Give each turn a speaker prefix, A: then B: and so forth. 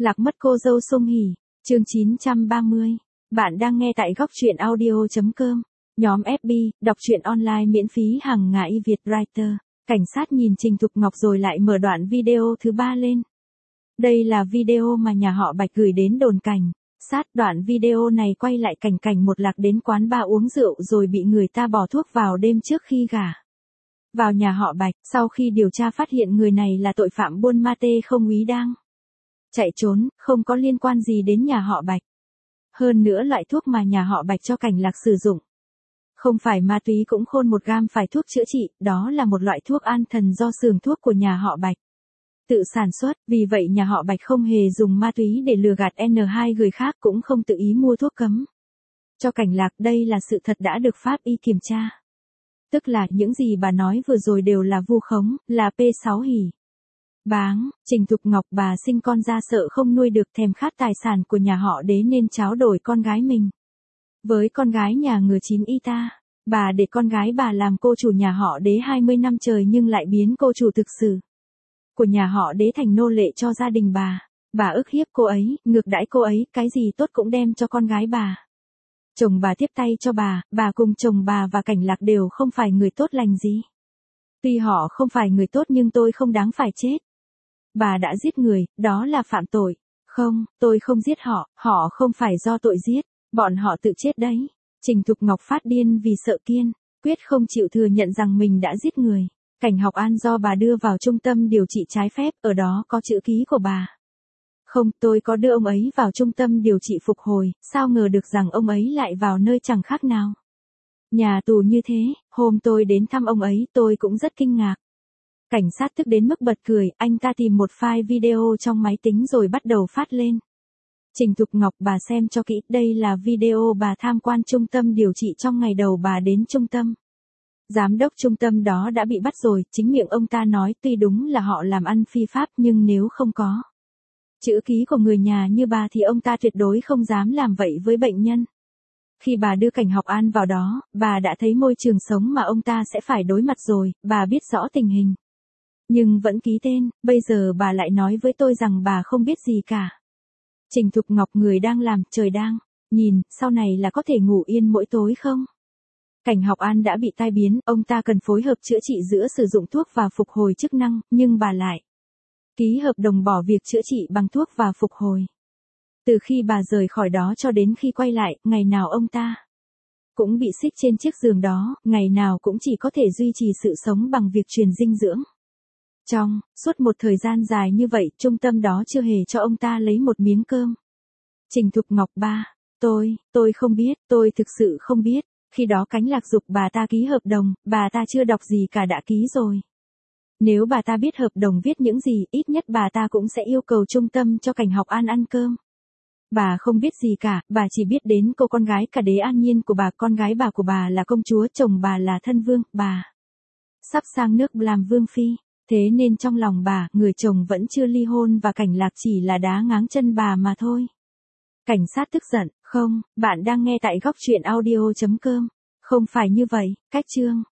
A: Lạc mất cô dâu Song Hỷ, chương 930. Bạn đang nghe tại góc truyện audio.com. Nhóm FB, đọc truyện online miễn phí hàng ngày Việt Writer. Cảnh sát nhìn Trình Thục Ngọc rồi lại mở đoạn video thứ 3 lên. Đây là video mà nhà họ Bạch gửi đến đồn cảnh sát. Đoạn video này quay lại cảnh một Lạc đến quán bar uống rượu rồi bị người ta bỏ thuốc vào đêm trước khi gả vào nhà họ Bạch. Sau khi điều tra phát hiện người này là tội phạm buôn ma tê không úy đang chạy trốn, không có liên quan gì đến nhà họ Bạch. Hơn nữa loại thuốc mà nhà họ Bạch cho Cảnh Lạc sử dụng không phải ma túy cũng khôn một gam phải thuốc chữa trị, đó là một loại thuốc an thần do xưởng thuốc của nhà họ Bạch tự sản xuất, vì vậy nhà họ Bạch không hề dùng ma túy để lừa gạt N2 người khác, cũng không tự ý mua thuốc cấm cho Cảnh Lạc. Đây là sự thật đã được pháp y kiểm tra. Tức là những gì bà nói vừa rồi đều là vu khống, là P6 hỉ báng. Trình Thục Ngọc bà sinh con ra sợ không nuôi được, thèm khát tài sản của nhà họ Đế nên tráo đổi con gái mình với con gái nhà người chín y ta. Bà để con gái bà làm cô chủ nhà họ Đế 20 năm trời nhưng lại biến cô chủ thực sự của nhà họ Đế thành nô lệ cho gia đình bà. Bà ức hiếp cô ấy, ngược đãi cô ấy, cái gì tốt cũng đem cho con gái bà. Chồng bà tiếp tay cho bà cùng chồng bà và Cảnh Lạc đều không phải người tốt lành gì. Tuy họ không phải người tốt nhưng tôi không đáng phải chết. Bà đã giết người, đó là phạm tội. Không, tôi không giết họ không phải do tội giết, bọn họ tự chết đấy. Trình Thục Ngọc phát điên vì sợ kiên quyết không chịu thừa nhận rằng mình đã giết người. Cảnh Học An do bà đưa vào trung tâm điều trị trái phép, ở đó có chữ ký của bà. Không, tôi có đưa ông ấy vào trung tâm điều trị phục hồi, sao ngờ được rằng ông ấy lại vào nơi chẳng khác nào nhà tù như thế. Hôm tôi đến thăm ông ấy tôi cũng rất kinh ngạc. Cảnh sát tức đến mức bật cười, anh ta tìm một file video trong máy tính rồi bắt đầu phát lên. Trình Thục Ngọc bà xem cho kỹ, đây là video bà tham quan trung tâm điều trị trong ngày đầu bà đến trung tâm. Giám đốc trung tâm đó đã bị bắt rồi, chính miệng ông ta nói tuy đúng là họ làm ăn phi pháp nhưng nếu không có chữ ký của người nhà như bà thì ông ta tuyệt đối không dám làm vậy với bệnh nhân. Khi bà đưa Cảnh Học An vào đó, bà đã thấy môi trường sống mà ông ta sẽ phải đối mặt rồi, bà biết rõ tình hình. Nhưng vẫn ký tên, bây giờ bà lại nói với tôi rằng bà không biết gì cả. Trình Thục Ngọc người đang làm, trời đang nhìn, sau này là có thể ngủ yên mỗi tối không? Cảnh Học An đã bị tai biến, ông ta cần phối hợp chữa trị giữa sử dụng thuốc và phục hồi chức năng, nhưng bà lại ký hợp đồng bỏ việc chữa trị bằng thuốc và phục hồi. Từ khi bà rời khỏi đó cho đến khi quay lại, ngày nào ông ta cũng bị xích trên chiếc giường đó, ngày nào cũng chỉ có thể duy trì sự sống bằng việc truyền dinh dưỡng. Trong suốt một thời gian dài như vậy, trung tâm đó chưa hề cho ông ta lấy một miếng cơm. Trình Thục Ngọc tôi không biết, tôi thực sự không biết. Khi đó Cảnh Lạc giục bà ta ký hợp đồng, bà ta chưa đọc gì cả đã ký rồi. Nếu bà ta biết hợp đồng viết những gì, ít nhất bà ta cũng sẽ yêu cầu trung tâm cho Cảnh Học An ăn cơm. Bà không biết gì cả, bà chỉ biết đến cô con gái cả Đế An Nhiên của bà, con gái bà của bà là công chúa, chồng bà là thân vương, bà sắp sang nước làm vương phi. Thế nên trong lòng bà, người chồng vẫn chưa ly hôn và Cảnh Lạc chỉ là đá ngáng chân bà mà thôi. Cảnh sát tức giận, không, bạn đang nghe tại góc truyện audio.com. Không phải như vậy, cách chương